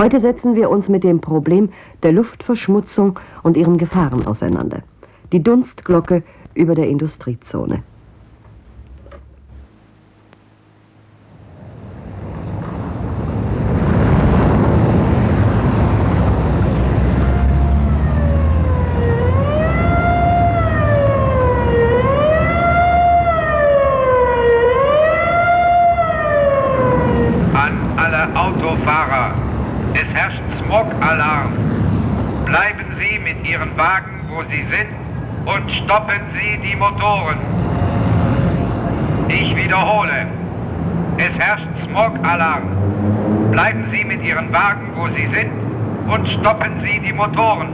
Heute setzen wir uns mit dem Problem der Luftverschmutzung und ihren Gefahren auseinander. Die Dunstglocke über der Industriezone. Autofahrer, es herrscht Smog-Alarm. Bleiben Sie mit Ihren Wagen, wo Sie sind, und stoppen Sie die Motoren. Ich wiederhole, es herrscht Smog-Alarm. Bleiben Sie mit Ihren Wagen, wo Sie sind, und stoppen Sie die Motoren.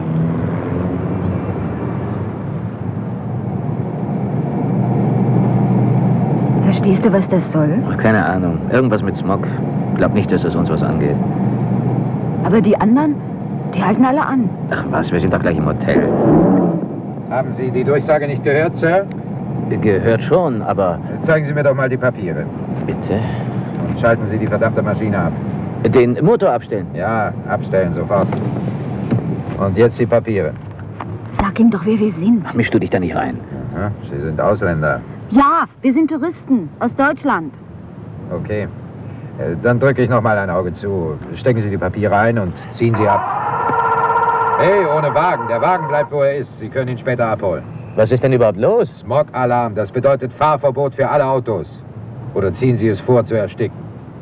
Verstehst du, was das soll? Ach, keine Ahnung. Irgendwas mit Smog. Ich glaube nicht, dass es uns was angeht. Aber die anderen, die halten alle an. Ach was, wir sind doch gleich im Hotel. Haben Sie die Durchsage nicht gehört, Sir? Gehört schon, aber... Zeigen Sie mir doch mal die Papiere. Bitte? Und schalten Sie die verdammte Maschine ab. Den Motor abstellen? Ja, abstellen, sofort. Und jetzt die Papiere. Sag ihm doch, wer wir sind. Mischst du dich da nicht rein? Aha, Sie sind Ausländer. Ja, wir sind Touristen aus Deutschland. Okay. Dann drücke ich noch mal ein Auge zu. Stecken Sie die Papiere ein und ziehen Sie ab. Hey, ohne Wagen. Der Wagen bleibt, wo er ist. Sie können ihn später abholen. Was ist denn überhaupt los? Smog-Alarm. Das bedeutet Fahrverbot für alle Autos. Oder ziehen Sie es vor, zu ersticken.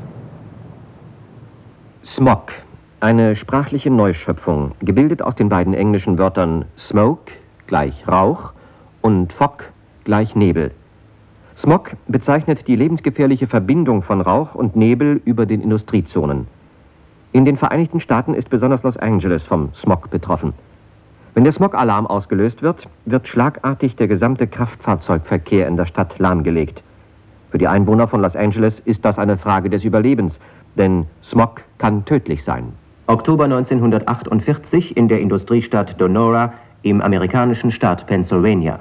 Smog. Eine sprachliche Neuschöpfung, gebildet aus den beiden englischen Wörtern Smoke gleich Rauch und Fog gleich Nebel. Smog bezeichnet die lebensgefährliche Verbindung von Rauch und Nebel über den Industriezonen. In den Vereinigten Staaten ist besonders Los Angeles vom Smog betroffen. Wenn der Smog-Alarm ausgelöst wird, wird schlagartig der gesamte Kraftfahrzeugverkehr in der Stadt lahmgelegt. Für die Einwohner von Los Angeles ist das eine Frage des Überlebens, denn Smog kann tödlich sein. Oktober 1948 in der Industriestadt Donora im amerikanischen Staat Pennsylvania.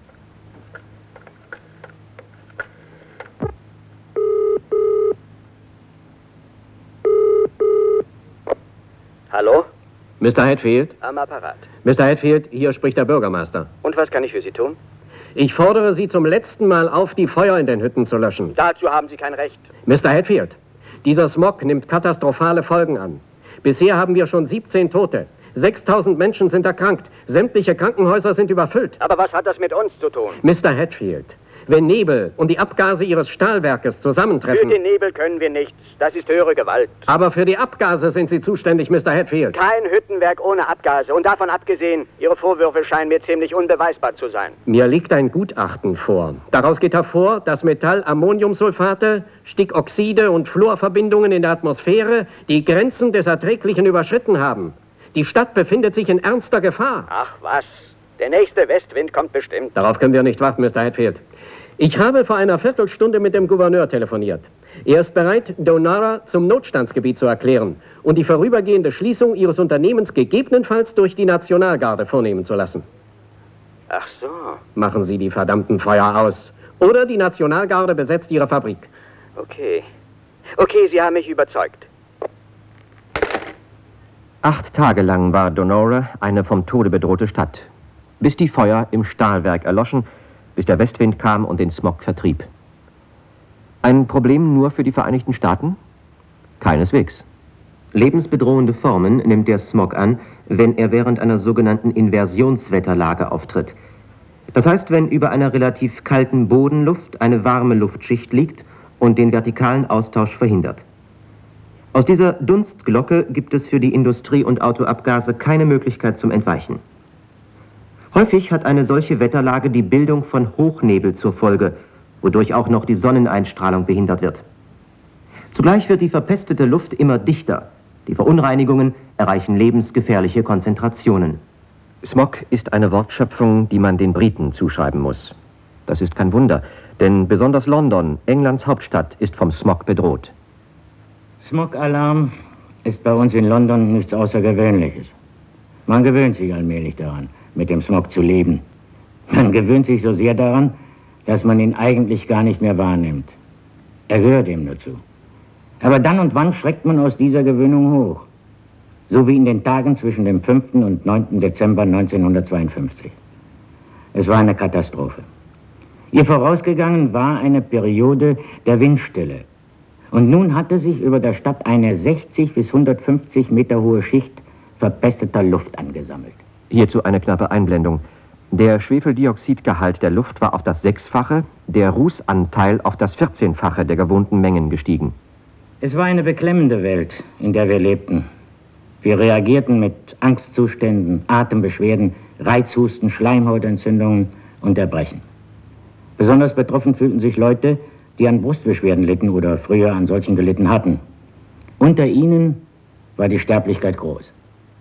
Hallo? Mr. Hatfield? Am Apparat. Mr. Hatfield, hier spricht der Bürgermeister. Und was kann ich für Sie tun? Ich fordere Sie zum letzten Mal auf, die Feuer in den Hütten zu löschen. Dazu haben Sie kein Recht. Mr. Hatfield, dieser Smog nimmt katastrophale Folgen an. Bisher haben wir schon 17 Tote. 6000 Menschen sind erkrankt. Sämtliche Krankenhäuser sind überfüllt. Aber was hat das mit uns zu tun? Mr. Hatfield, wenn Nebel und die Abgase Ihres Stahlwerkes zusammentreffen... Für den Nebel können wir nichts. Das ist höhere Gewalt. Aber für die Abgase sind Sie zuständig, Mr. Hatfield. Kein Hüttenwerk ohne Abgase. Und davon abgesehen, Ihre Vorwürfe scheinen mir ziemlich unbeweisbar zu sein. Mir liegt ein Gutachten vor. Daraus geht hervor, dass Metallamoniumsulfate, Stickoxide und Fluorverbindungen in der Atmosphäre die Grenzen des Erträglichen überschritten haben. Die Stadt befindet sich in ernster Gefahr. Ach was, der nächste Westwind kommt bestimmt. Darauf können wir nicht warten, Mr. Hatfield. Ich habe vor einer Viertelstunde mit dem Gouverneur telefoniert. Er ist bereit, Donora zum Notstandsgebiet zu erklären und die vorübergehende Schließung Ihres Unternehmens gegebenenfalls durch die Nationalgarde vornehmen zu lassen. Ach so. Machen Sie die verdammten Feuer aus. Oder die Nationalgarde besetzt Ihre Fabrik. Okay. Okay, Sie haben mich überzeugt. 8 Tage lang war Donora eine vom Tode bedrohte Stadt. Bis die Feuer im Stahlwerk erloschen, bis der Westwind kam und den Smog vertrieb. Ein Problem nur für die Vereinigten Staaten? Keineswegs. Lebensbedrohende Formen nimmt der Smog an, wenn er während einer sogenannten Inversionswetterlage auftritt. Das heißt, wenn über einer relativ kalten Bodenluft eine warme Luftschicht liegt und den vertikalen Austausch verhindert. Aus dieser Dunstglocke gibt es für die Industrie- und Autoabgase keine Möglichkeit zum Entweichen. Häufig hat eine solche Wetterlage die Bildung von Hochnebel zur Folge, wodurch auch noch die Sonneneinstrahlung behindert wird. Zugleich wird die verpestete Luft immer dichter. Die Verunreinigungen erreichen lebensgefährliche Konzentrationen. Smog ist eine Wortschöpfung, die man den Briten zuschreiben muss. Das ist kein Wunder, denn besonders London, Englands Hauptstadt, ist vom Smog bedroht. Smog-Alarm ist bei uns in London nichts Außergewöhnliches. Man gewöhnt sich allmählich daran, mit dem Smog zu leben. Man gewöhnt sich so sehr daran, dass man ihn eigentlich gar nicht mehr wahrnimmt. Er gehört ihm dazu. Aber dann und wann schreckt man aus dieser Gewöhnung hoch. sowie in den Tagen zwischen dem 5. und 9. Dezember 1952. Es war eine Katastrophe. Ihr vorausgegangen war eine Periode der Windstille. Und nun hatte sich über der Stadt eine 60 bis 150 Meter hohe Schicht verpesteter Luft angesammelt. Hierzu eine knappe Einblendung. Der Schwefeldioxidgehalt der Luft war auf das 6-fache, der Rußanteil auf das 14-fache der gewohnten Mengen gestiegen. Es war eine beklemmende Welt, in der wir lebten. Wir reagierten mit Angstzuständen, Atembeschwerden, Reizhusten, Schleimhautentzündungen und Erbrechen. Besonders betroffen fühlten sich Leute, die an Brustbeschwerden litten oder früher an solchen gelitten hatten. Unter ihnen war die Sterblichkeit groß.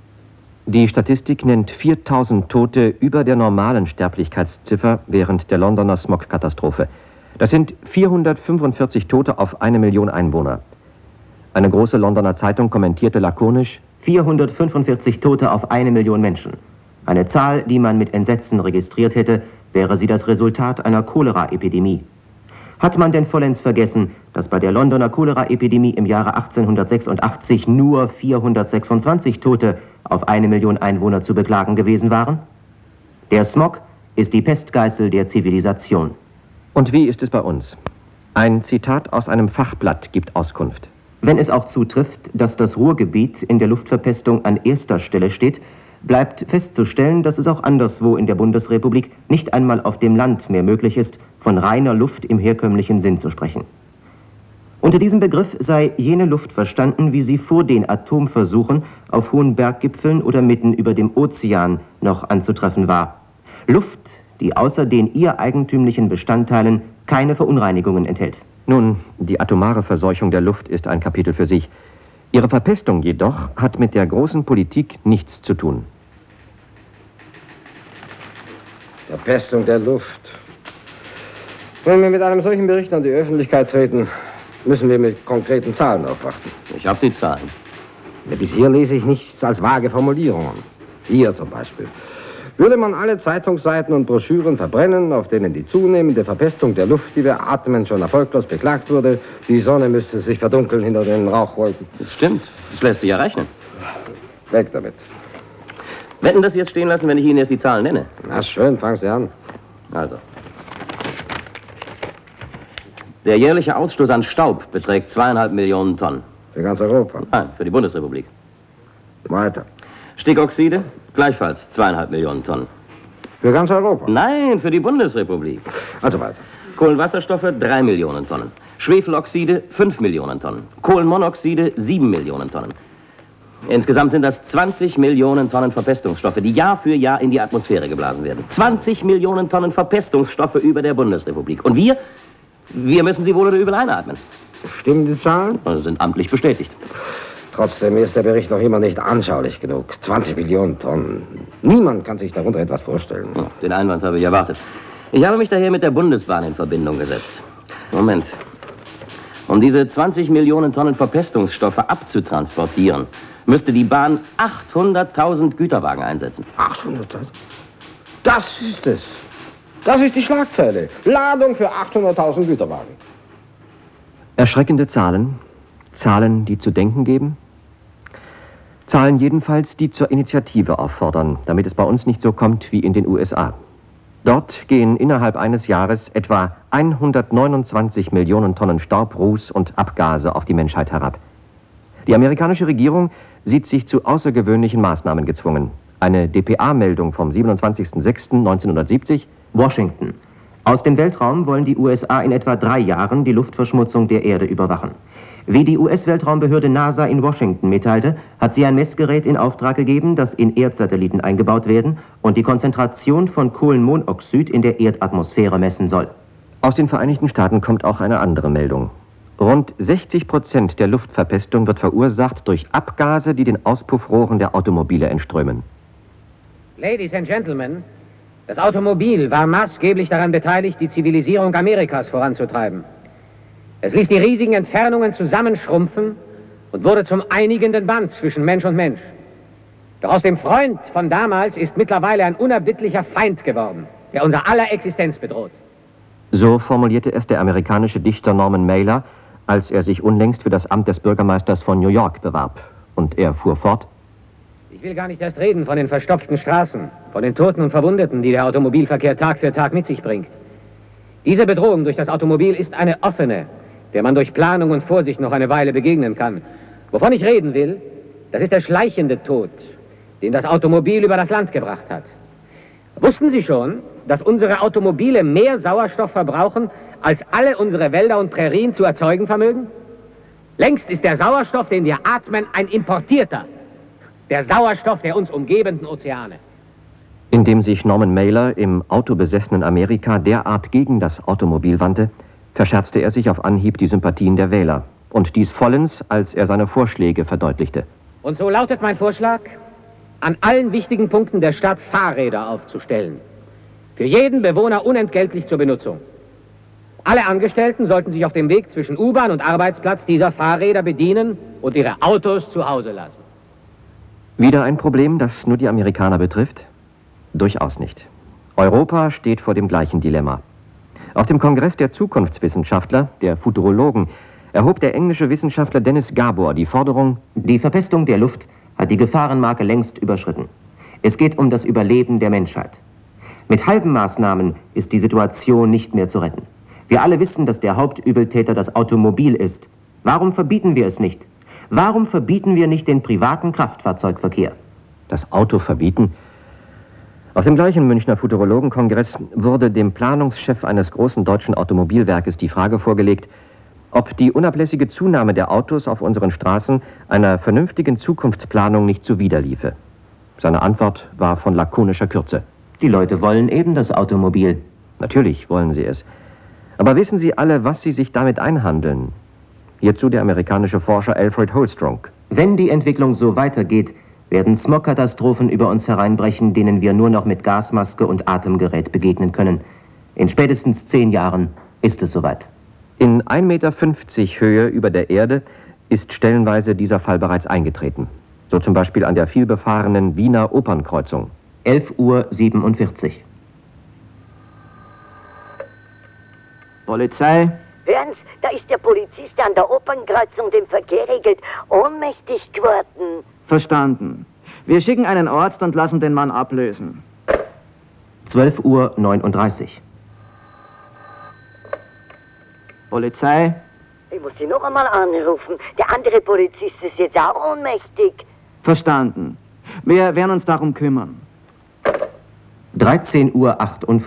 Die Statistik nennt 4000 Tote über der normalen Sterblichkeitsziffer während der Londoner Smog-Katastrophe. Das sind 445 Tote auf 1 Million Einwohner. Eine große Londoner Zeitung kommentierte lakonisch: 445 Tote auf 1 Million Menschen. Eine Zahl, die man mit Entsetzen registriert hätte, wäre sie das Resultat einer Cholera-Epidemie. Hat man denn vollends vergessen, dass bei der Londoner Cholera-Epidemie im Jahre 1886 nur 426 Tote auf 1 Million Einwohner zu beklagen gewesen waren? Der Smog ist die Pestgeißel der Zivilisation. Und wie ist es bei uns? Ein Zitat aus einem Fachblatt gibt Auskunft. Wenn es auch zutrifft, dass das Ruhrgebiet in der Luftverpestung an erster Stelle steht, bleibt festzustellen, dass es auch anderswo in der Bundesrepublik nicht einmal auf dem Land mehr möglich ist, von reiner Luft im herkömmlichen Sinn zu sprechen. Unter diesem Begriff sei jene Luft verstanden, wie sie vor den Atomversuchen auf hohen Berggipfeln oder mitten über dem Ozean noch anzutreffen war. Luft, die außer den ihr eigentümlichen Bestandteilen keine Verunreinigungen enthält. Nun, die atomare Verseuchung der Luft ist ein Kapitel für sich. Ihre Verpestung jedoch hat mit der großen Politik nichts zu tun. Verpestung der Luft. Wenn wir mit einem solchen Bericht an die Öffentlichkeit treten, müssen wir mit konkreten Zahlen aufwarten. Ich habe die Zahlen. Bis hier lese ich nichts als vage Formulierungen. Hier zum Beispiel. Würde man alle Zeitungsseiten und Broschüren verbrennen, auf denen die zunehmende Verpestung der Luft, die wir atmen, schon erfolglos beklagt wurde, die Sonne müsste sich verdunkeln hinter den Rauchwolken. Das stimmt. Das lässt sich ja rechnen. Weg damit. Wetten, dass Sie jetzt stehen lassen, wenn ich Ihnen erst die Zahlen nenne? Na schön, fangen Sie an. Also. Der jährliche Ausstoß an Staub beträgt 2,5 Millionen Tonnen. Für ganz Europa? Nein, für die Bundesrepublik. Weiter. Stickoxide, gleichfalls 2,5 Millionen Tonnen. Für ganz Europa? Nein, für die Bundesrepublik. Also weiter. Kohlenwasserstoffe, 3 Millionen Tonnen. Schwefeloxide, 5 Millionen Tonnen. Kohlenmonoxide, 7 Millionen Tonnen. Insgesamt sind das 20 Millionen Tonnen Verpestungsstoffe, die Jahr für Jahr in die Atmosphäre geblasen werden. 20 Millionen Tonnen Verpestungsstoffe über der Bundesrepublik. Und wir müssen sie wohl oder übel einatmen. Stimmen die Zahlen? Also sind amtlich bestätigt. Trotzdem ist der Bericht noch immer nicht anschaulich genug. 20 Millionen Tonnen. Niemand kann sich darunter etwas vorstellen. Oh, den Einwand habe ich erwartet. Ich habe mich daher mit der Bundesbahn in Verbindung gesetzt. Moment. Um diese 20 Millionen Tonnen Verpestungsstoffe abzutransportieren, müsste die Bahn 800.000 Güterwagen einsetzen. 800.000? Das ist es. Das ist die Schlagzeile. Ladung für 800.000 Güterwagen. Erschreckende Zahlen. Zahlen, die zu denken geben. Zahlen jedenfalls, die zur Initiative auffordern, damit es bei uns nicht so kommt wie in den USA. Dort gehen innerhalb eines Jahres etwa 129 Millionen Tonnen Staub, Ruß und Abgase auf die Menschheit herab. Die amerikanische Regierung sieht sich zu außergewöhnlichen Maßnahmen gezwungen. Eine dpa-Meldung vom 27.06.1970, Washington. Aus dem Weltraum wollen die USA in etwa 3 Jahren die Luftverschmutzung der Erde überwachen. Wie die US-Weltraumbehörde NASA in Washington mitteilte, hat sie ein Messgerät in Auftrag gegeben, das in Erdsatelliten eingebaut werden und die Konzentration von Kohlenmonoxid in der Erdatmosphäre messen soll. Aus den Vereinigten Staaten kommt auch eine andere Meldung. Rund 60% der Luftverpestung wird verursacht durch Abgase, die den Auspuffrohren der Automobile entströmen. Ladies and Gentlemen, das Automobil war maßgeblich daran beteiligt, die Zivilisierung Amerikas voranzutreiben. Es ließ die riesigen Entfernungen zusammenschrumpfen und wurde zum einigenden Band zwischen Mensch und Mensch. Doch aus dem Freund von damals ist mittlerweile ein unerbittlicher Feind geworden, der unser aller Existenz bedroht. So formulierte es der amerikanische Dichter Norman Mailer, als er sich unlängst für das Amt des Bürgermeisters von New York bewarb. Und er fuhr fort: Ich will gar nicht erst reden von den verstopften Straßen, von den Toten und Verwundeten, die der Automobilverkehr Tag für Tag mit sich bringt. Diese Bedrohung durch das Automobil ist eine offene, der man durch Planung und Vorsicht noch eine Weile begegnen kann. Wovon ich reden will, das ist der schleichende Tod, den das Automobil über das Land gebracht hat. Wussten Sie schon, dass unsere Automobile mehr Sauerstoff verbrauchen, als alle unsere Wälder und Prärien zu erzeugen vermögen? Längst ist der Sauerstoff, den wir atmen, ein importierter. Der Sauerstoff der uns umgebenden Ozeane. Indem sich Norman Mailer im autobesessenen Amerika derart gegen das Automobil wandte, verscherzte er sich auf Anhieb die Sympathien der Wähler. Und dies vollends, als er seine Vorschläge verdeutlichte. Und so lautet mein Vorschlag, an allen wichtigen Punkten der Stadt Fahrräder aufzustellen. Für jeden Bewohner unentgeltlich zur Benutzung. Alle Angestellten sollten sich auf dem Weg zwischen U-Bahn und Arbeitsplatz dieser Fahrräder bedienen und ihre Autos zu Hause lassen. Wieder ein Problem, das nur die Amerikaner betrifft? Durchaus nicht. Europa steht vor dem gleichen Dilemma. Auf dem Kongress der Zukunftswissenschaftler, der Futurologen, erhob der englische Wissenschaftler Dennis Gabor die Forderung: Die Verpestung der Luft hat die Gefahrenmarke längst überschritten. Es geht um das Überleben der Menschheit. Mit halben Maßnahmen ist die Situation nicht mehr zu retten. Wir alle wissen, dass der Hauptübeltäter das Automobil ist. Warum verbieten wir es nicht? Warum verbieten wir nicht den privaten Kraftfahrzeugverkehr? Das Auto verbieten? Auf dem gleichen Münchner Futurologenkongress wurde dem Planungschef eines großen deutschen Automobilwerkes die Frage vorgelegt, ob die unablässige Zunahme der Autos auf unseren Straßen einer vernünftigen Zukunftsplanung nicht zuwiderliefe. Seine Antwort war von lakonischer Kürze. Die Leute wollen eben das Automobil. Natürlich wollen sie es. Aber wissen Sie alle, was sie sich damit einhandeln? Hierzu der amerikanische Forscher Alfred Holstrunk. Wenn die Entwicklung so weitergeht, werden Smogkatastrophen über uns hereinbrechen, denen wir nur noch mit Gasmaske und Atemgerät begegnen können. In spätestens 10 Jahren ist es soweit. In 1,50 Meter Höhe über der Erde ist stellenweise dieser Fall bereits eingetreten. So zum Beispiel an der vielbefahrenen Wiener Opernkreuzung. 11:47 Uhr. Polizei? Hören Sie, da ist der Polizist, der an der Opernkreuzung den Verkehr regelt, ohnmächtig geworden. Verstanden. Wir schicken einen Arzt und lassen den Mann ablösen. 12:39 Uhr. Polizei? Ich muss Sie noch einmal anrufen. Der andere Polizist ist jetzt auch ohnmächtig. Verstanden. Wir werden uns darum kümmern. 13:58 Uhr.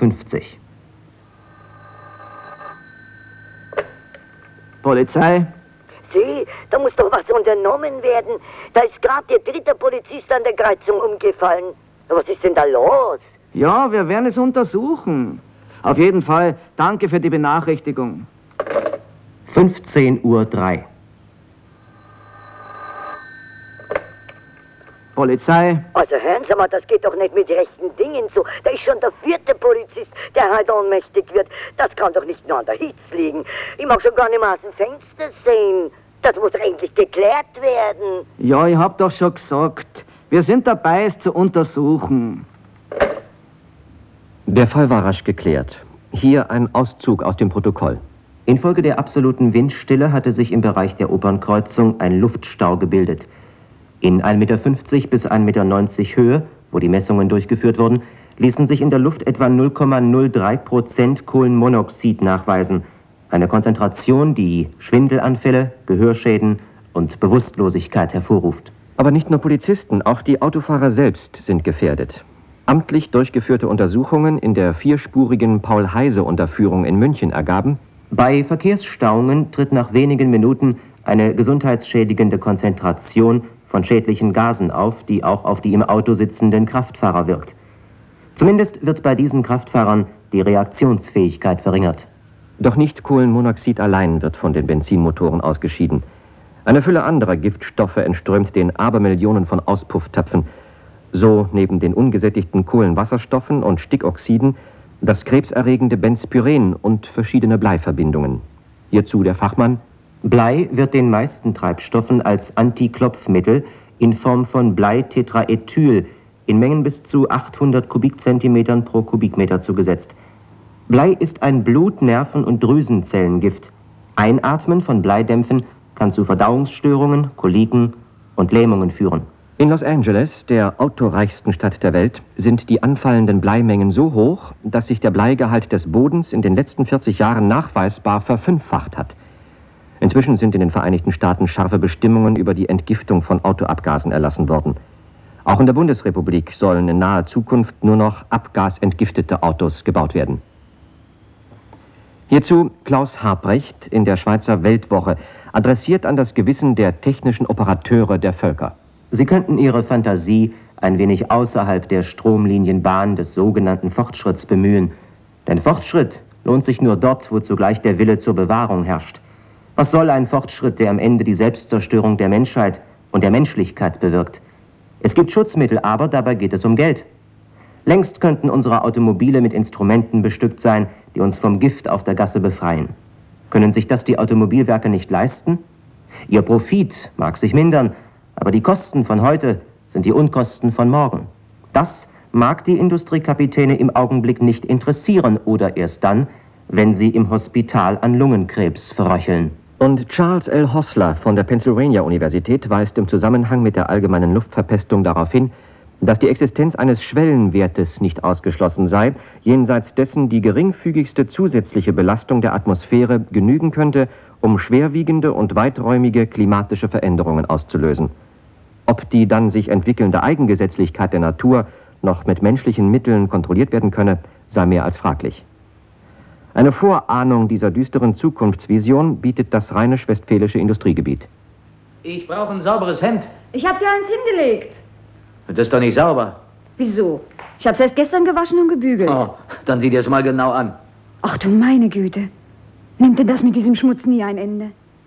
Polizei? Sieh, da muss doch was unternommen werden. Da ist gerade der 3. Polizist an der Kreuzung umgefallen. Was ist denn da los? Ja, wir werden es untersuchen. Auf jeden Fall, danke für die Benachrichtigung. 15:03 Uhr. Polizei? Also hören Sie mal, das geht doch nicht mit rechten Dingen so. Da ist schon der 4. Polizist, der halt ohnmächtig wird. Das kann doch nicht nur an der Hitze liegen. Ich mag schon gar nicht mehr aus dem Fenster sehen. Das muss doch endlich geklärt werden. Ja, ich hab doch schon gesagt. Wir sind dabei, es zu untersuchen. Der Fall war rasch geklärt. Hier ein Auszug aus dem Protokoll. Infolge der absoluten Windstille hatte sich im Bereich der Opernkreuzung ein Luftstau gebildet. In 1,50 Meter bis 1,90 Meter Höhe, wo die Messungen durchgeführt wurden, ließen sich in der Luft etwa 0,03% Kohlenmonoxid nachweisen. Eine Konzentration, die Schwindelanfälle, Gehörschäden und Bewusstlosigkeit hervorruft. Aber nicht nur Polizisten, auch die Autofahrer selbst sind gefährdet. Amtlich durchgeführte Untersuchungen in der 4-spurigen Paul-Heise-Unterführung in München ergaben: Bei Verkehrsstauungen tritt nach wenigen Minuten eine gesundheitsschädigende Konzentration von schädlichen Gasen auf, die auch auf die im Auto sitzenden Kraftfahrer wirkt. Zumindest wird bei diesen Kraftfahrern die Reaktionsfähigkeit verringert. Doch nicht Kohlenmonoxid allein wird von den Benzinmotoren ausgeschieden. Eine Fülle anderer Giftstoffe entströmt den Abermillionen von Auspufftöpfen. So neben den ungesättigten Kohlenwasserstoffen und Stickoxiden das krebserregende Benzpyren und verschiedene Bleiverbindungen. Hierzu der Fachmann: Blei wird den meisten Treibstoffen als Antiklopfmittel in Form von Bleitetraethyl in Mengen bis zu 800 Kubikzentimetern pro Kubikmeter zugesetzt. Blei ist ein Blut-, Nerven- und Drüsenzellengift. Einatmen von Bleidämpfen kann zu Verdauungsstörungen, Koliken und Lähmungen führen. In Los Angeles, der autoreichsten Stadt der Welt, sind die anfallenden Bleimengen so hoch, dass sich der Bleigehalt des Bodens in den letzten 40 Jahren nachweisbar verfünffacht hat. Inzwischen sind in den Vereinigten Staaten scharfe Bestimmungen über die Entgiftung von Autoabgasen erlassen worden. Auch in der Bundesrepublik sollen in naher Zukunft nur noch abgasentgiftete Autos gebaut werden. Hierzu Klaus Habrecht in der Schweizer Weltwoche, adressiert an das Gewissen der technischen Operateure der Völker. Sie könnten Ihre Fantasie ein wenig außerhalb der Stromlinienbahn des sogenannten Fortschritts bemühen. Denn Fortschritt lohnt sich nur dort, wo zugleich der Wille zur Bewahrung herrscht. Was soll ein Fortschritt, der am Ende die Selbstzerstörung der Menschheit und der Menschlichkeit bewirkt? Es gibt Schutzmittel, aber dabei geht es um Geld. Längst könnten unsere Automobile mit Instrumenten bestückt sein, die uns vom Gift auf der Gasse befreien. Können sich das die Automobilwerke nicht leisten? Ihr Profit mag sich mindern, aber die Kosten von heute sind die Unkosten von morgen. Das mag die Industriekapitäne im Augenblick nicht interessieren oder erst dann, wenn sie im Hospital an Lungenkrebs verröcheln. Und Charles L. Hosler von der Pennsylvania-Universität weist im Zusammenhang mit der allgemeinen Luftverpestung darauf hin, dass die Existenz eines Schwellenwertes nicht ausgeschlossen sei, jenseits dessen die geringfügigste zusätzliche Belastung der Atmosphäre genügen könnte, um schwerwiegende und weiträumige klimatische Veränderungen auszulösen. Ob die dann sich entwickelnde Eigengesetzlichkeit der Natur noch mit menschlichen Mitteln kontrolliert werden könne, sei mehr als fraglich. Eine Vorahnung dieser düsteren Zukunftsvision bietet das rheinisch-westfälische Industriegebiet. Ich brauche ein sauberes Hemd. Ich habe dir eins hingelegt. Das ist doch nicht sauber. Wieso? Ich habe es erst gestern gewaschen und gebügelt. Oh, dann sieh dir es mal genau an. Ach du meine Güte. Nimmt denn das mit diesem Schmutz nie ein Ende?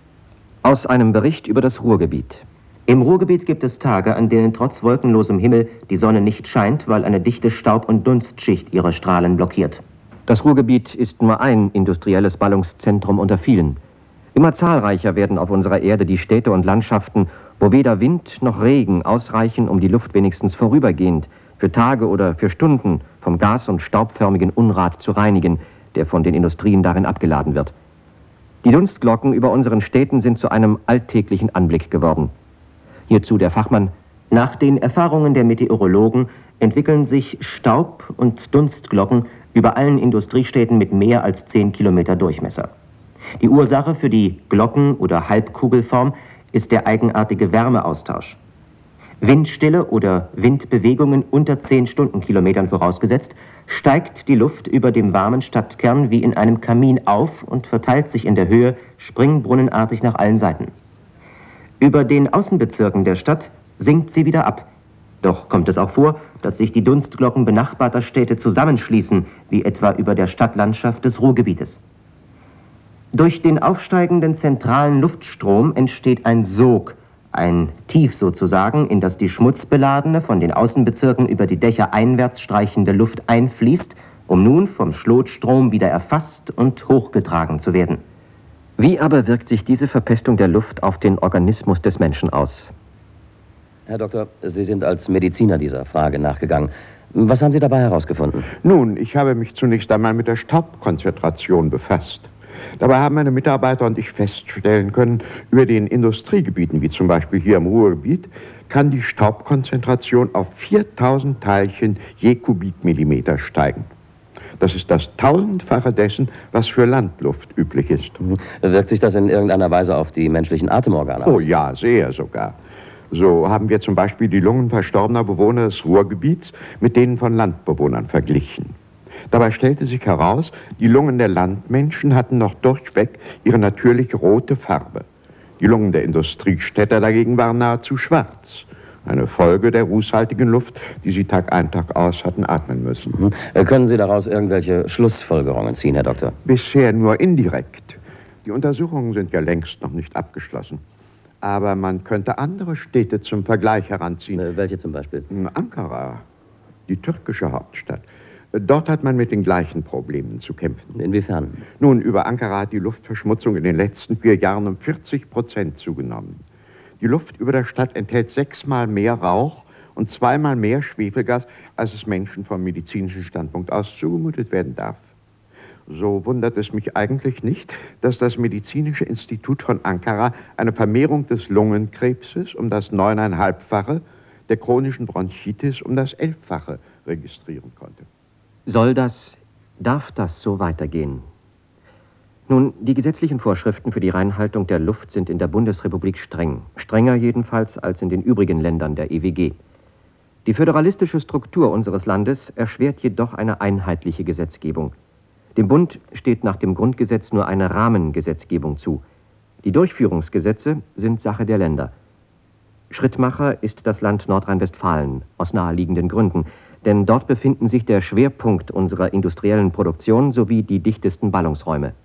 Aus einem Bericht über das Ruhrgebiet. Im Ruhrgebiet gibt es Tage, an denen trotz wolkenlosem Himmel die Sonne nicht scheint, weil eine dichte Staub- und Dunstschicht ihre Strahlen blockiert. Das Ruhrgebiet ist nur ein industrielles Ballungszentrum unter vielen. Immer zahlreicher werden auf unserer Erde die Städte und Landschaften, wo weder Wind noch Regen ausreichen, um die Luft wenigstens vorübergehend, für Tage oder für Stunden vom gas- und staubförmigen Unrat zu reinigen, der von den Industrien darin abgeladen wird. Die Dunstglocken über unseren Städten sind zu einem alltäglichen Anblick geworden. Hierzu der Fachmann: Nach den Erfahrungen der Meteorologen entwickeln sich Staub- und Dunstglocken über allen Industriestädten mit mehr als 10 Kilometer Durchmesser. Die Ursache für die Glocken- oder Halbkugelform ist der eigenartige Wärmeaustausch. Windstille oder Windbewegungen unter 10 Stundenkilometern vorausgesetzt, steigt die Luft über dem warmen Stadtkern wie in einem Kamin auf und verteilt sich in der Höhe springbrunnenartig nach allen Seiten. Über den Außenbezirken der Stadt sinkt sie wieder ab. Doch kommt es auch vor, dass sich die Dunstglocken benachbarter Städte zusammenschließen, wie etwa über der Stadtlandschaft des Ruhrgebietes. Durch den aufsteigenden zentralen Luftstrom entsteht ein Sog, ein Tief sozusagen, in das die schmutzbeladene, von den Außenbezirken über die Dächer einwärts streichende Luft einfließt, um nun vom Schlotstrom wieder erfasst und hochgetragen zu werden. Wie aber wirkt sich diese Verpestung der Luft auf den Organismus des Menschen aus? Herr Doktor, Sie sind als Mediziner dieser Frage nachgegangen. Was haben Sie dabei herausgefunden? Nun, ich habe mich zunächst einmal mit der Staubkonzentration befasst. Dabei haben meine Mitarbeiter und ich feststellen können, über den Industriegebieten, wie zum Beispiel hier im Ruhrgebiet, kann die Staubkonzentration auf 4000 Teilchen je Kubikmillimeter steigen. Das ist das 1000-fache dessen, was für Landluft üblich ist. Wirkt sich das in irgendeiner Weise auf die menschlichen Atemorgane aus? Oh ja, sehr sogar. So haben wir zum Beispiel die Lungen verstorbener Bewohner des Ruhrgebiets mit denen von Landbewohnern verglichen. Dabei stellte sich heraus, die Lungen der Landmenschen hatten noch durchweg ihre natürlich rote Farbe. Die Lungen der Industriestädter dagegen waren nahezu schwarz. Eine Folge der rußhaltigen Luft, die sie Tag ein, Tag aus hatten atmen müssen. Können Sie daraus irgendwelche Schlussfolgerungen ziehen, Herr Doktor? Bisher nur indirekt. Die Untersuchungen sind ja längst noch nicht abgeschlossen. Aber man könnte andere Städte zum Vergleich heranziehen. Welche zum Beispiel? Ankara, die türkische Hauptstadt. Dort hat man mit den gleichen Problemen zu kämpfen. Inwiefern? Nun, über Ankara hat die Luftverschmutzung in den letzten 4 Jahren um 40% zugenommen. Die Luft über der Stadt enthält 6-mal mehr Rauch und 2-mal mehr Schwefelgas, als es Menschen vom medizinischen Standpunkt aus zugemutet werden darf. So wundert es mich eigentlich nicht, dass das Medizinische Institut von Ankara eine Vermehrung des Lungenkrebses um das 9,5-fache, der chronischen Bronchitis um das 11-fache registrieren konnte. Darf das so weitergehen? Nun, die gesetzlichen Vorschriften für die Reinhaltung der Luft sind in der Bundesrepublik streng. Strenger jedenfalls als in den übrigen Ländern der EWG. Die föderalistische Struktur unseres Landes erschwert jedoch eine einheitliche Gesetzgebung. Dem Bund steht nach dem Grundgesetz nur eine Rahmengesetzgebung zu. Die Durchführungsgesetze sind Sache der Länder. Schrittmacher ist das Land Nordrhein-Westfalen, aus naheliegenden Gründen, denn dort befinden sich der Schwerpunkt unserer industriellen Produktion sowie die dichtesten Ballungsräume.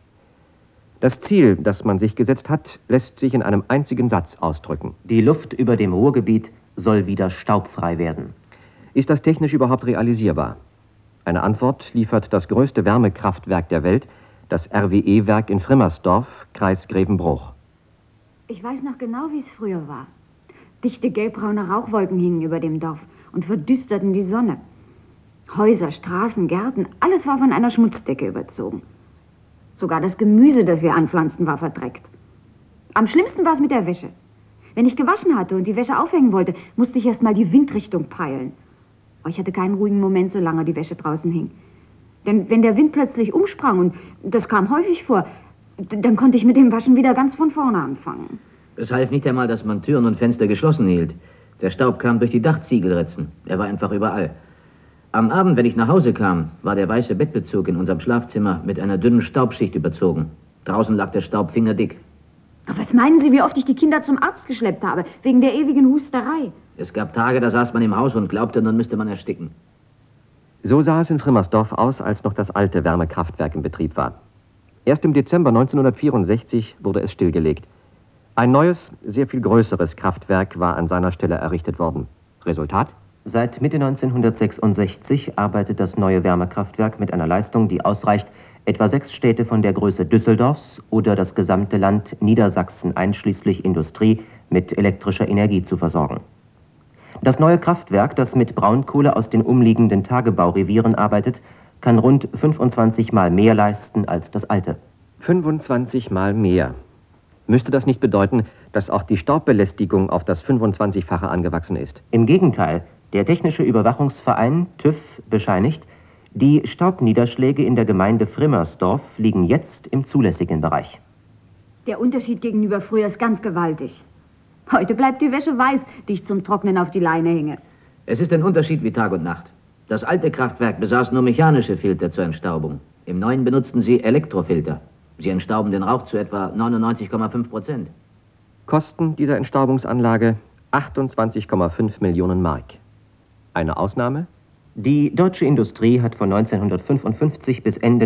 Das Ziel, das man sich gesetzt hat, lässt sich in einem einzigen Satz ausdrücken. Die Luft über dem Ruhrgebiet soll wieder staubfrei werden. Ist das technisch überhaupt realisierbar? Eine Antwort liefert das größte Wärmekraftwerk der Welt, das RWE-Werk in Frimmersdorf, Kreis Grevenbruch. Ich weiß noch genau, wie es früher war. Dichte gelbbraune Rauchwolken hingen über dem Dorf und verdüsterten die Sonne. Häuser, Straßen, Gärten, alles war von einer Schmutzdecke überzogen. Sogar das Gemüse, das wir anpflanzten, war verdreckt. Am schlimmsten war es mit der Wäsche. Wenn ich gewaschen hatte und die Wäsche aufhängen wollte, musste ich erst mal die Windrichtung peilen. Aber ich hatte keinen ruhigen Moment, solange die Wäsche draußen hing. Denn wenn der Wind plötzlich umsprang, und das kam häufig vor, dann konnte ich mit dem Waschen wieder ganz von vorne anfangen. Es half nicht einmal, dass man Türen und Fenster geschlossen hielt. Der Staub kam durch die Dachziegelritzen. Er war einfach überall. Am Abend, wenn ich nach Hause kam, war der weiße Bettbezug in unserem Schlafzimmer mit einer dünnen Staubschicht überzogen. Draußen lag der Staub fingerdick. Was meinen Sie, wie oft ich die Kinder zum Arzt geschleppt habe, wegen der ewigen Husterei? Es gab Tage, da saß man im Haus und glaubte, nun müsste man ersticken. So sah es in Frimmersdorf aus, als noch das alte Wärmekraftwerk in Betrieb war. Erst im Dezember 1964 wurde es stillgelegt. Ein neues, sehr viel größeres Kraftwerk war an seiner Stelle errichtet worden. Resultat? Seit Mitte 1966 arbeitet das neue Wärmekraftwerk mit einer Leistung, die ausreicht, etwa 6 Städte von der Größe Düsseldorfs oder das gesamte Land Niedersachsen einschließlich Industrie mit elektrischer Energie zu versorgen. Das neue Kraftwerk, das mit Braunkohle aus den umliegenden Tagebaurevieren arbeitet, kann rund 25 Mal mehr leisten als das alte. 25 Mal mehr. Müsste das nicht bedeuten, dass auch die Staubbelästigung auf das 25-fache angewachsen ist? Im Gegenteil, der Technische Überwachungsverein TÜV bescheinigt, die Staubniederschläge in der Gemeinde Frimmersdorf liegen jetzt im zulässigen Bereich. Der Unterschied gegenüber früher ist ganz gewaltig. Heute bleibt die Wäsche weiß, die ich zum Trocknen auf die Leine hänge. Es ist ein Unterschied wie Tag und Nacht. Das alte Kraftwerk besaß nur mechanische Filter zur Entstaubung. Im neuen benutzten sie Elektrofilter. Sie entstauben den Rauch zu etwa 99,5%. Kosten dieser Entstaubungsanlage 28,5 Millionen Mark. Eine Ausnahme? Die deutsche Industrie hat von 1955 bis Ende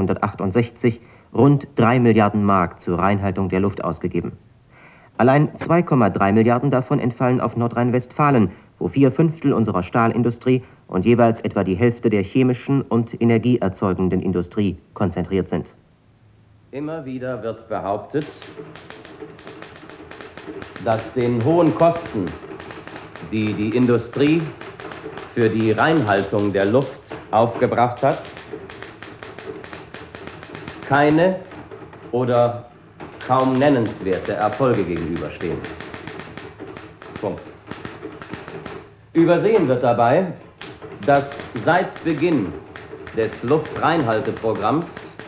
1968 rund 3 Milliarden Mark zur Reinhaltung der Luft ausgegeben. Allein 2,3 Milliarden davon entfallen auf Nordrhein-Westfalen, wo 4/5 unserer Stahlindustrie und jeweils etwa die Hälfte der chemischen und energieerzeugenden Industrie konzentriert sind. Immer wieder wird behauptet, dass den hohen Kosten, die die Industrie für die Reinhaltung der Luft aufgebracht hat, keine oder kaum nennenswerte Erfolge gegenüberstehen. Punkt. Übersehen wird dabei, dass seit Beginn des Luftreinhalteprogramms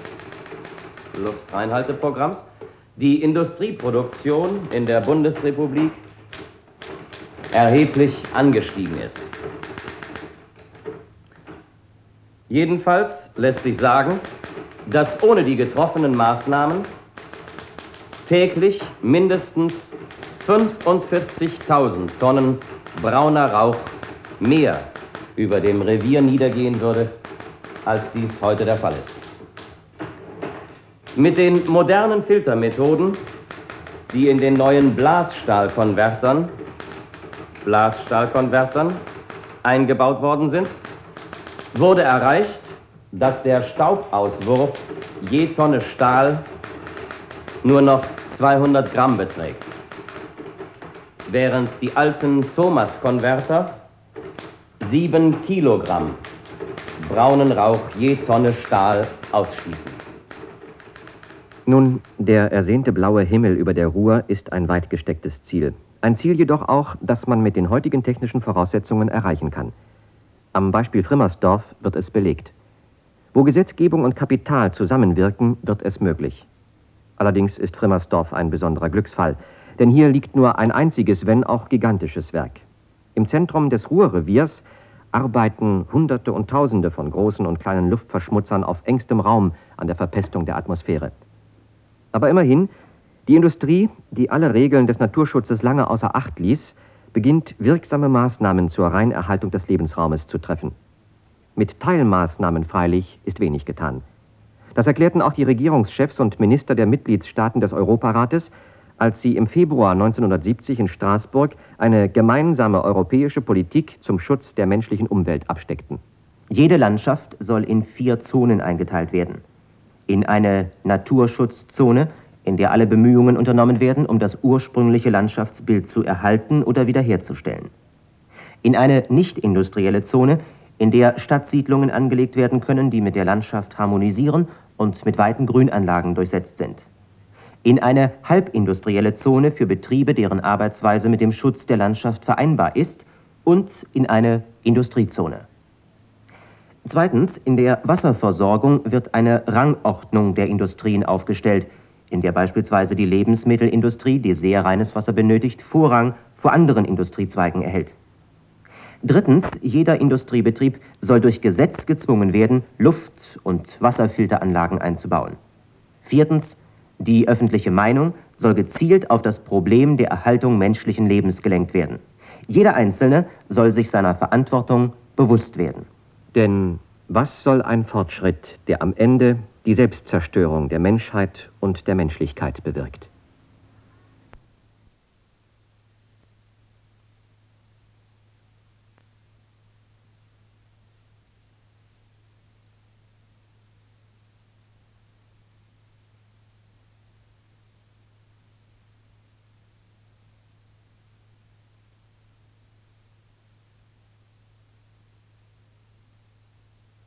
die Industrieproduktion in der Bundesrepublik erheblich angestiegen ist. Jedenfalls lässt sich sagen, dass ohne die getroffenen Maßnahmen täglich mindestens 45.000 Tonnen brauner Rauch mehr über dem Revier niedergehen würde, als dies heute der Fall ist. Mit den modernen Filtermethoden, die in den neuen Blasstahlkonvertern eingebaut worden sind, wurde erreicht, dass der Staubauswurf je Tonne Stahl nur noch 200 Gramm beträgt, während die alten Thomas-Konverter 7 Kilogramm braunen Rauch je Tonne Stahl ausschließen. Nun, der ersehnte blaue Himmel über der Ruhr ist ein weit gestecktes Ziel. Ein Ziel jedoch auch, das man mit den heutigen technischen Voraussetzungen erreichen kann. Am Beispiel Frimmersdorf wird es belegt. Wo Gesetzgebung und Kapital zusammenwirken, wird es möglich. Allerdings ist Frimmersdorf ein besonderer Glücksfall, denn hier liegt nur ein einziges, wenn auch gigantisches Werk. Im Zentrum des Ruhrreviers arbeiten Hunderte und Tausende von großen und kleinen Luftverschmutzern auf engstem Raum an der Verpestung der Atmosphäre. Aber immerhin, die Industrie, die alle Regeln des Naturschutzes lange außer Acht ließ, beginnt wirksame Maßnahmen zur Reinerhaltung des Lebensraumes zu treffen. Mit Teilmaßnahmen freilich ist wenig getan. Das erklärten auch die Regierungschefs und Minister der Mitgliedstaaten des Europarates, als sie im Februar 1970 in Straßburg eine gemeinsame europäische Politik zum Schutz der menschlichen Umwelt absteckten. Jede Landschaft soll in 4 Zonen eingeteilt werden. In eine Naturschutzzone, in der alle Bemühungen unternommen werden, um das ursprüngliche Landschaftsbild zu erhalten oder wiederherzustellen. In eine nicht-industrielle Zone, in der Stadtsiedlungen angelegt werden können, die mit der Landschaft harmonisieren und mit weiten Grünanlagen durchsetzt sind. In eine halbindustrielle Zone für Betriebe, deren Arbeitsweise mit dem Schutz der Landschaft vereinbar ist, und in eine Industriezone. Zweitens, in der Wasserversorgung wird eine Rangordnung der Industrien aufgestellt, in der beispielsweise die Lebensmittelindustrie, die sehr reines Wasser benötigt, Vorrang vor anderen Industriezweigen erhält. Drittens, jeder Industriebetrieb soll durch Gesetz gezwungen werden, Luft- und Wasserfilteranlagen einzubauen. Viertens, die öffentliche Meinung soll gezielt auf das Problem der Erhaltung menschlichen Lebens gelenkt werden. Jeder Einzelne soll sich seiner Verantwortung bewusst werden. Denn was soll ein Fortschritt, der am Ende die Selbstzerstörung der Menschheit und der Menschlichkeit bewirkt?